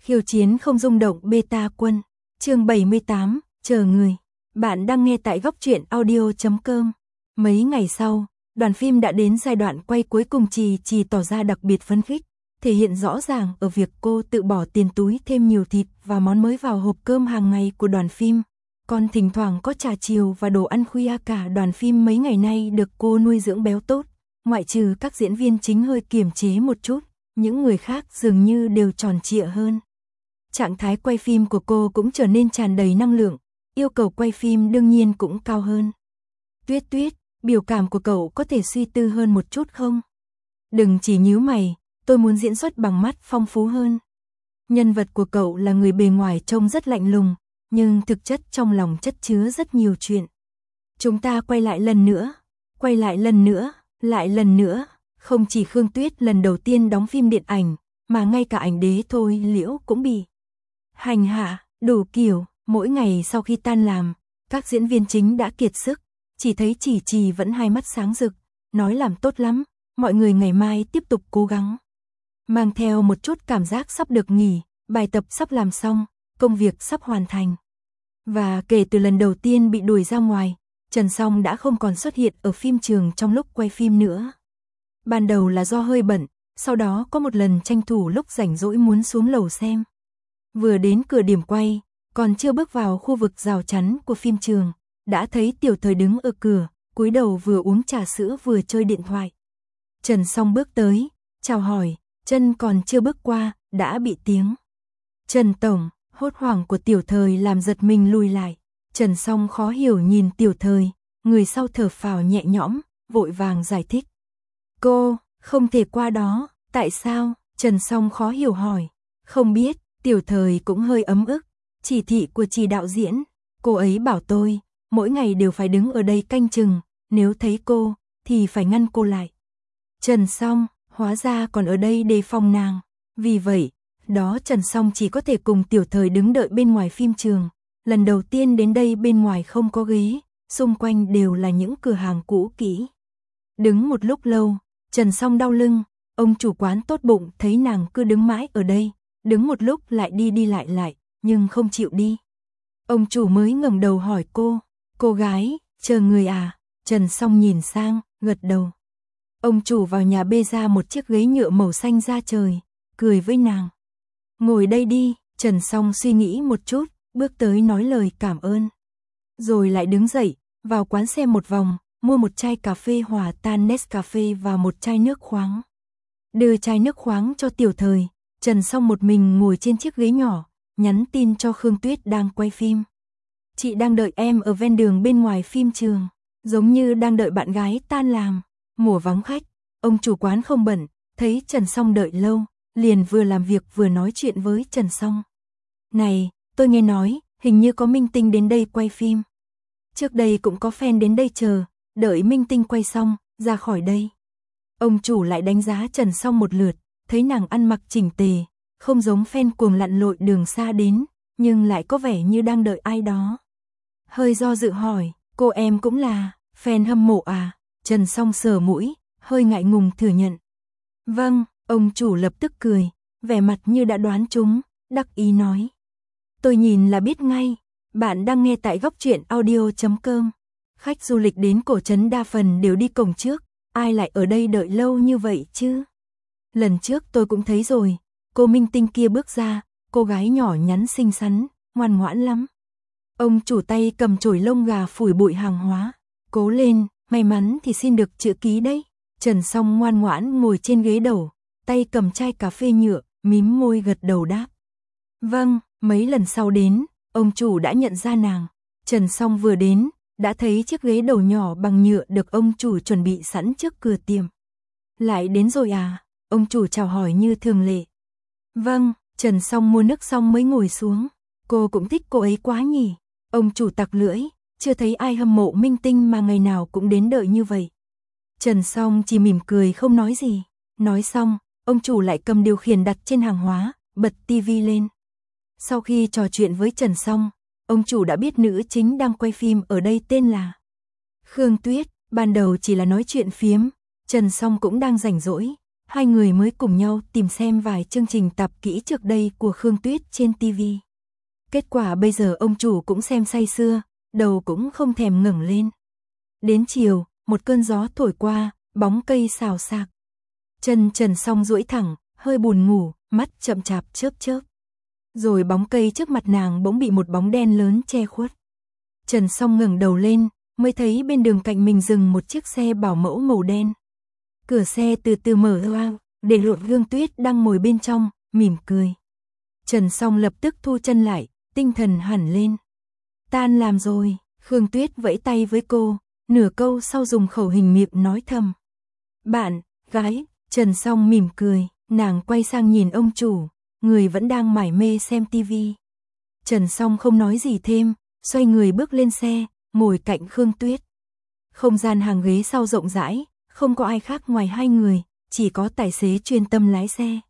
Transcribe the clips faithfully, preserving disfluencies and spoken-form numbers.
Khiêu chiến không rung động beta quân. Chương bảy mươi tám, chờ người. Bạn đang nghe tại góc truyện audio chấm com. Mấy ngày sau, đoàn phim đã đến giai đoạn quay cuối cùng. Trì Trì tỏ ra đặc biệt phấn khích, thể hiện rõ ràng ở việc cô tự bỏ tiền túi thêm nhiều thịt và món mới vào hộp cơm hàng ngày của đoàn phim. Còn thỉnh thoảng có trà chiều và đồ ăn khuya. Cả đoàn phim mấy ngày nay được cô nuôi dưỡng béo tốt, ngoại trừ các diễn viên chính hơi kiềm chế một chút, những người khác dường như đều tròn trịa hơn. Trạng thái quay phim của cô cũng trở nên tràn đầy năng lượng, yêu cầu quay phim đương nhiên cũng cao hơn. Tuyết Tuyết, biểu cảm của cậu có thể suy tư hơn một chút không? Đừng chỉ nhíu mày, tôi muốn diễn xuất bằng mắt phong phú hơn. Nhân vật của cậu là người bề ngoài trông rất lạnh lùng, nhưng thực chất trong lòng chất chứa rất nhiều chuyện. Chúng ta quay lại lần nữa, quay lại lần nữa, lại lần nữa. Không chỉ Khương Tuyết lần đầu tiên đóng phim điện ảnh, mà ngay cả ảnh đế Thôi Liễu cũng bị hành hạ, đủ kiểu. Mỗi ngày sau khi tan làm, các diễn viên chính đã kiệt sức, chỉ thấy Trì Trì vẫn hai mắt sáng rực, nói làm tốt lắm, mọi người ngày mai tiếp tục cố gắng. Mang theo một chút cảm giác sắp được nghỉ, bài tập sắp làm xong, công việc sắp hoàn thành. Và kể từ lần đầu tiên bị đuổi ra ngoài, Trần Song đã không còn xuất hiện ở phim trường trong lúc quay phim nữa. Ban đầu là do hơi bận, sau đó có một lần tranh thủ lúc rảnh rỗi muốn xuống lầu xem. Vừa đến cửa điểm quay, còn chưa bước vào khu vực rào chắn của phim trường, đã thấy Tiểu Thời đứng ở cửa, cúi đầu vừa uống trà sữa vừa chơi điện thoại. Trần Song bước tới, chào hỏi, chân còn chưa bước qua, đã bị tiếng Trần Tổng, hốt hoảng của Tiểu Thời làm giật mình lùi lại. Trần Song khó hiểu nhìn Tiểu Thời, người sau thở phào nhẹ nhõm, vội vàng giải thích. Cô, không thể qua đó, tại sao? Trần Song khó hiểu hỏi. Không biết, Tiểu Thời cũng hơi ấm ức. Chỉ thị của Trì đạo diễn, cô ấy bảo tôi, mỗi ngày đều phải đứng ở đây canh chừng, nếu thấy cô, thì phải ngăn cô lại. Trần Song, hóa ra còn ở đây đề phòng nàng. Vì vậy, đó Trần Song chỉ có thể cùng Tiểu Thời đứng đợi bên ngoài phim trường. Lần đầu tiên đến đây bên ngoài không có ghế, xung quanh đều là những cửa hàng cũ kỹ. Đứng một lúc lâu, Trần Song đau lưng, ông chủ quán tốt bụng thấy nàng cứ đứng mãi ở đây, đứng một lúc lại đi đi lại lại, nhưng không chịu đi. Ông chủ mới ngẩng đầu hỏi cô, cô gái, chờ người à? Trần Song nhìn sang, gật đầu. Ông chủ vào nhà bê ra một chiếc ghế nhựa màu xanh da trời, cười với nàng. Ngồi đây đi. Trần Song suy nghĩ một chút, bước tới nói lời cảm ơn. Rồi lại đứng dậy, vào quán xem một vòng, mua một chai cà phê hòa tan Nescafe và một chai nước khoáng. Đưa chai nước khoáng cho Tiểu Thời, Trần Song một mình ngồi trên chiếc ghế nhỏ, nhắn tin cho Khương Tuyết đang quay phim. Chị đang đợi em ở ven đường bên ngoài phim trường, giống như đang đợi bạn gái tan làm. Mùa vắng khách, ông chủ quán không bận, thấy Trần Song đợi lâu, liền vừa làm việc vừa nói chuyện với Trần Song. Này, tôi nghe nói, hình như có minh tinh đến đây quay phim. Trước đây cũng có fan đến đây chờ, đợi minh tinh quay xong, ra khỏi đây. Ông chủ lại đánh giá Trần Song một lượt, thấy nàng ăn mặc chỉnh tề, không giống fan cuồng lặn lội đường xa đến, nhưng lại có vẻ như đang đợi ai đó. Hơi do dự hỏi, cô em cũng là fan hâm mộ à? Trần Song sờ mũi, hơi ngại ngùng thừa nhận. Vâng, ông chủ lập tức cười, vẻ mặt như đã đoán trúng, đắc ý nói. Tôi nhìn là biết ngay, bạn đang nghe tại góc truyện audio chấm com. Khách du lịch đến cổ trấn đa phần đều đi cổng trước, ai lại ở đây đợi lâu như vậy chứ? Lần trước tôi cũng thấy rồi, cô minh tinh kia bước ra, cô gái nhỏ nhắn xinh xắn, ngoan ngoãn lắm. Ông chủ tay cầm chổi lông gà phủi bụi hàng hóa, cố lên, may mắn thì xin được chữ ký đấy. Trần Song ngoan ngoãn ngồi trên ghế đầu, tay cầm chai cà phê nhựa, mím môi gật đầu đáp. Vâng, mấy lần sau đến, ông chủ đã nhận ra nàng. Trần Song vừa đến, đã thấy chiếc ghế đầu nhỏ bằng nhựa được ông chủ chuẩn bị sẵn trước cửa tiệm. Lại đến rồi à? Ông chủ chào hỏi như thường lệ. Vâng, Trần Song mua nước xong mới ngồi xuống. Cô cũng thích cô ấy quá nhỉ. Ông chủ tặc lưỡi, chưa thấy ai hâm mộ minh tinh mà ngày nào cũng đến đợi như vậy. Trần Song chỉ mỉm cười không nói gì. Nói xong, ông chủ lại cầm điều khiển đặt trên hàng hóa, bật tivi lên. Sau khi trò chuyện với Trần Song, ông chủ đã biết nữ chính đang quay phim ở đây tên là Khương Tuyết. Ban đầu chỉ là nói chuyện phiếm, Trần Song cũng đang rảnh rỗi, hai người mới cùng nhau tìm xem vài chương trình tạp kỹ trước đây của Khương Tuyết trên ti vi. Kết quả bây giờ ông chủ cũng xem say sưa, đầu cũng không thèm ngẩng lên. Đến chiều, một cơn gió thổi qua, bóng cây xào xạc. Chân Trần Song duỗi thẳng, hơi buồn ngủ, mắt chậm chạp chớp chớp. Rồi bóng cây trước mặt nàng bỗng bị một bóng đen lớn che khuất. Trần Song ngẩng đầu lên, mới thấy bên đường cạnh mình dừng một chiếc xe bảo mẫu màu đen. Cửa xe từ từ mở ra, để lộ Khương Tuyết đang ngồi bên trong, mỉm cười. Trần Song lập tức thu chân lại, tinh thần hẳn lên. Tan làm rồi, Khương Tuyết vẫy tay với cô, nửa câu sau dùng khẩu hình miệng nói thầm. Bạn, gái, Trần Song mỉm cười, nàng quay sang nhìn ông chủ, người vẫn đang mải mê xem tivi. Trần Song không nói gì thêm, xoay người bước lên xe, ngồi cạnh Khương Tuyết. Không gian hàng ghế sau rộng rãi, không có ai khác ngoài hai người, chỉ có tài xế chuyên tâm lái xe.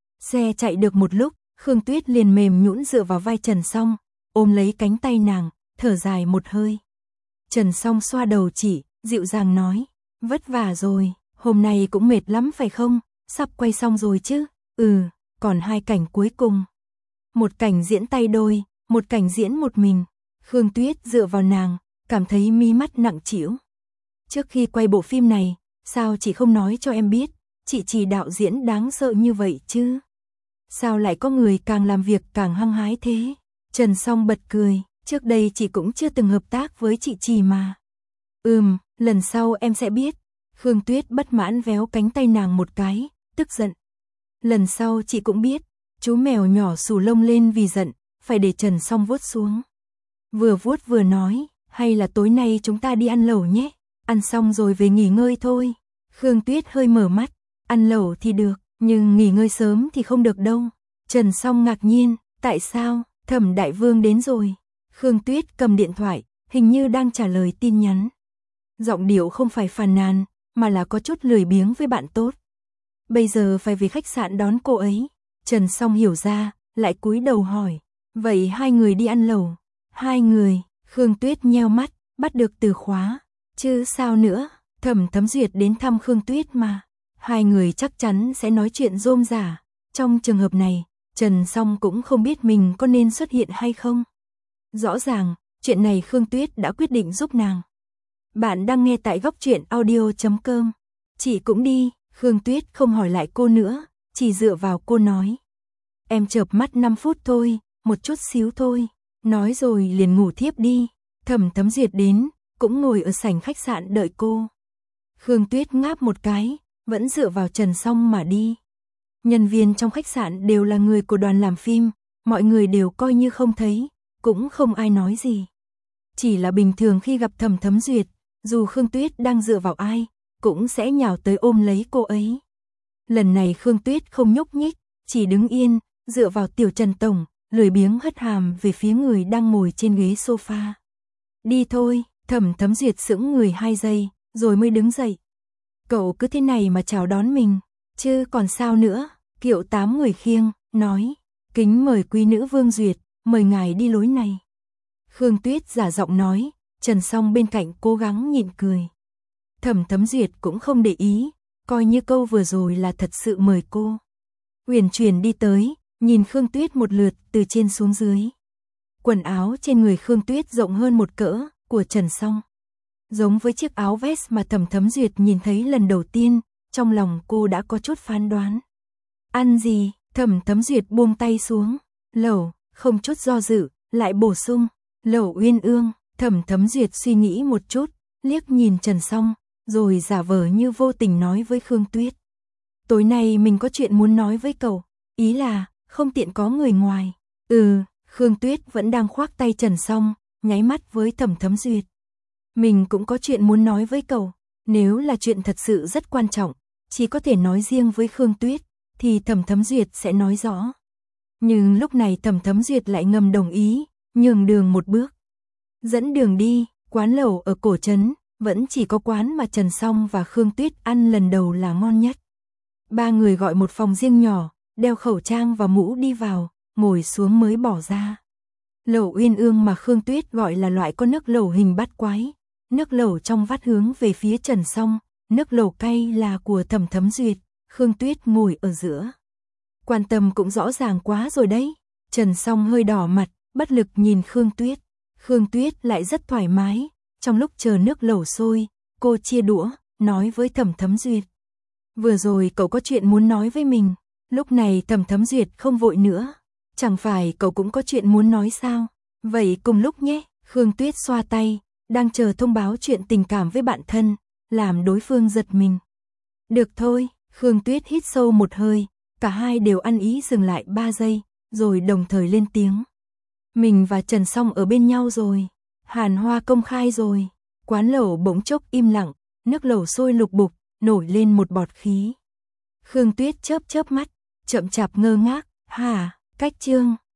Xe chạy được một lúc, Khương Tuyết liền mềm nhũn dựa vào vai Trần Song, ôm lấy cánh tay nàng, thở dài một hơi. Trần Song xoa đầu chỉ, dịu dàng nói, vất vả rồi, hôm nay cũng mệt lắm phải không, sắp quay xong rồi chứ, ừ, còn hai cảnh cuối cùng. Một cảnh diễn tay đôi, một cảnh diễn một mình. Khương Tuyết dựa vào nàng, cảm thấy mí mắt nặng trĩu. Trước khi quay bộ phim này, sao chị không nói cho em biết, chị chỉ đạo diễn đáng sợ như vậy chứ? Sao lại có người càng làm việc càng hăng hái thế? Trần Song bật cười, trước đây chị cũng chưa từng hợp tác với chị Trì mà. Ừm, lần sau em sẽ biết. Khương Tuyết bất mãn véo cánh tay nàng một cái, tức giận. Lần sau chị cũng biết. Chú mèo nhỏ xù lông lên vì giận, phải để Trần Song vuốt xuống. Vừa vuốt vừa nói, hay là tối nay chúng ta đi ăn lẩu nhé, ăn xong rồi về nghỉ ngơi thôi. Khương Tuyết hơi mở mắt, ăn lẩu thì được, nhưng nghỉ ngơi sớm thì không được đâu. Trần Song ngạc nhiên, tại sao, Thẩm Đại Vương đến rồi. Khương Tuyết cầm điện thoại, hình như đang trả lời tin nhắn. Giọng điệu không phải phàn nàn, mà là có chút lười biếng với bạn tốt. Bây giờ phải về khách sạn đón cô ấy. Trần Song hiểu ra, lại cúi đầu hỏi, vậy hai người đi ăn lẩu? Hai người, Khương Tuyết nheo mắt, bắt được từ khóa, chứ sao nữa, Thẩm Thấm Duyệt đến thăm Khương Tuyết mà. Hai người chắc chắn sẽ nói chuyện rôm rả. Trong trường hợp này, Trần Song cũng không biết mình có nên xuất hiện hay không. Rõ ràng, chuyện này Khương Tuyết đã quyết định giúp nàng. Bạn đang nghe tại góc truyện audio chấm com. Chị cũng đi, Khương Tuyết không hỏi lại cô nữa, chỉ dựa vào cô nói. Em chợp mắt năm phút thôi, một chút xíu thôi. Nói rồi liền ngủ thiếp đi. Thẩm Thấm Duyệt đến, cũng ngồi ở sảnh khách sạn đợi cô. Khương Tuyết ngáp một cái, vẫn dựa vào Trần Song mà đi. Nhân viên trong khách sạn đều là người của đoàn làm phim, mọi người đều coi như không thấy, cũng không ai nói gì. Chỉ là bình thường khi gặp Thẩm Thấm Duyệt, dù Khương Tuyết đang dựa vào ai, cũng sẽ nhào tới ôm lấy cô ấy. Lần này Khương Tuyết không nhúc nhích, chỉ đứng yên, dựa vào Tiểu Trần Tổng, lười biếng hất hàm về phía người đang ngồi trên ghế sofa. Đi thôi, Thẩm Thấm Duyệt sững người hai giây, rồi mới đứng dậy. Cậu cứ thế này mà chào đón mình, chứ còn sao nữa, Kiệu Tám người khiêng, nói, kính mời quý nữ Vương Duyệt, mời ngài đi lối này. Khương Tuyết giả giọng nói, Trần Song bên cạnh cố gắng nhịn cười. Thẩm Thấm Duyệt cũng không để ý, coi như câu vừa rồi là thật sự mời cô. Uyển chuyển đi tới, nhìn Khương Tuyết một lượt từ trên xuống dưới. Quần áo trên người Khương Tuyết rộng hơn một cỡ của Trần Song. Giống với chiếc áo vest mà Thẩm Thấm Duyệt nhìn thấy lần đầu tiên, trong lòng cô đã có chút phán đoán. Ăn gì? Thẩm Thấm Duyệt buông tay xuống. Lẩu, không chút do dự, lại bổ sung. Lẩu Uyên Ương. Thẩm Thấm Duyệt suy nghĩ một chút, liếc nhìn Trần Song, rồi giả vờ như vô tình nói với Khương Tuyết. Tối nay mình có chuyện muốn nói với cậu, ý là, không tiện có người ngoài. Ừ, Khương Tuyết vẫn đang khoác tay Trần Song, nháy mắt với Thẩm Thấm Duyệt. Mình cũng có chuyện muốn nói với cậu, nếu là chuyện thật sự rất quan trọng, chỉ có thể nói riêng với Khương Tuyết, thì Thẩm Thấm Duyệt sẽ nói rõ. Nhưng lúc này Thẩm Thấm Duyệt lại ngầm đồng ý, nhường đường một bước. Dẫn đường đi, quán lẩu ở cổ trấn, vẫn chỉ có quán mà Trần Song và Khương Tuyết ăn lần đầu là ngon nhất. Ba người gọi một phòng riêng nhỏ, đeo khẩu trang và mũ đi vào, ngồi xuống mới bỏ ra. Lẩu Uyên Ương mà Khương Tuyết gọi là loại có nước lẩu hình bát quái. Nước lẩu trong vắt hướng về phía Trần Song, nước lẩu cay là của Thẩm Thấm Duyệt, Khương Tuyết ngồi ở giữa. Quan tâm cũng rõ ràng quá rồi đấy. Trần Song hơi đỏ mặt, bất lực nhìn Khương Tuyết. Khương Tuyết lại rất thoải mái. Trong lúc chờ nước lẩu sôi, cô chia đũa, nói với Thẩm Thấm Duyệt. Vừa rồi cậu có chuyện muốn nói với mình. Lúc này Thẩm Thấm Duyệt không vội nữa. Chẳng phải cậu cũng có chuyện muốn nói sao? Vậy cùng lúc nhé. Khương Tuyết xoa tay, đang chờ thông báo chuyện tình cảm với bạn thân, làm đối phương giật mình. Được thôi, Khương Tuyết hít sâu một hơi, cả hai đều ăn ý dừng lại ba giây, rồi đồng thời lên tiếng. Mình và Trần Song ở bên nhau rồi, hàn hoa công khai rồi. Quán lẩu bỗng chốc im lặng, nước lẩu sôi lục bục, nổi lên một bọt khí. Khương Tuyết chớp chớp mắt, chậm chạp ngơ ngác, hả, cách chương.